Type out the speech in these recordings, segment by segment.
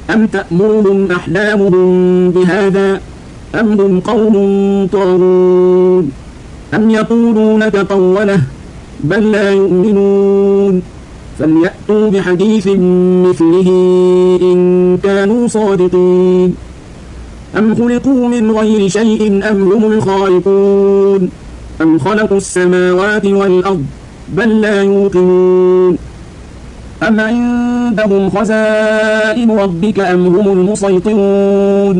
أم تأمرهم أحلامهم بهذا أم هم قوم طاغون أم يقولون تقوله بل لا يؤمنون فليأتوا بحديث مثله إن كانوا صادقين أم خلقوا من غير شيء أم هم الخالقون أم خلقوا السماوات والأرض بل لا يوقنون أم عندهم خزائن ربك أم هم المسيطرون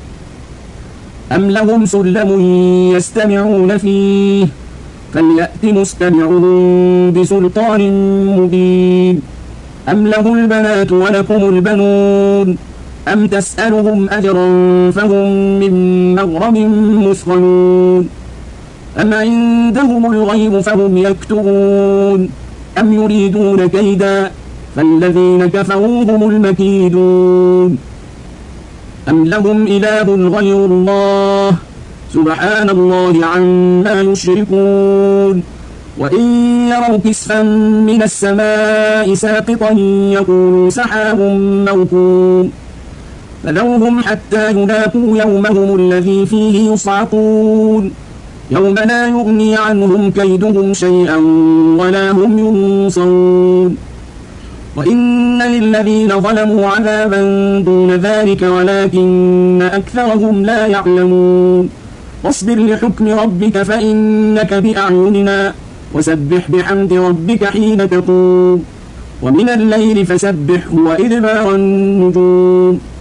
أم لهم سلم يستمعون فيه فليأت مستمعهم بسلطان مبين أم له البنات ولكم البنون أم تسألهم أجرا فهم من مغرم مثقلون أم عندهم الغيب فهم يكتبون أم يريدون كيدا فالذين كفروا هم المكيدون أم لهم إله غير الله سبحان الله عما يشركون وإن يروا كسفا من السماء ساقطا يقولوا سحاب موكوم فذرهم حتى يلاقوا يومهم الذي فيه يصعقون يوم لا يغني عنهم كيدهم شيئا ولا هم ينصرون وإن للذين ظلموا عذابا دون ذلك ولكن أكثرهم لا يعلمون واصبر لحكم ربك فإنك بأعيننا وسبح بحمد ربك حين تقوم ومن الليل فسبحه وإدبار النجوم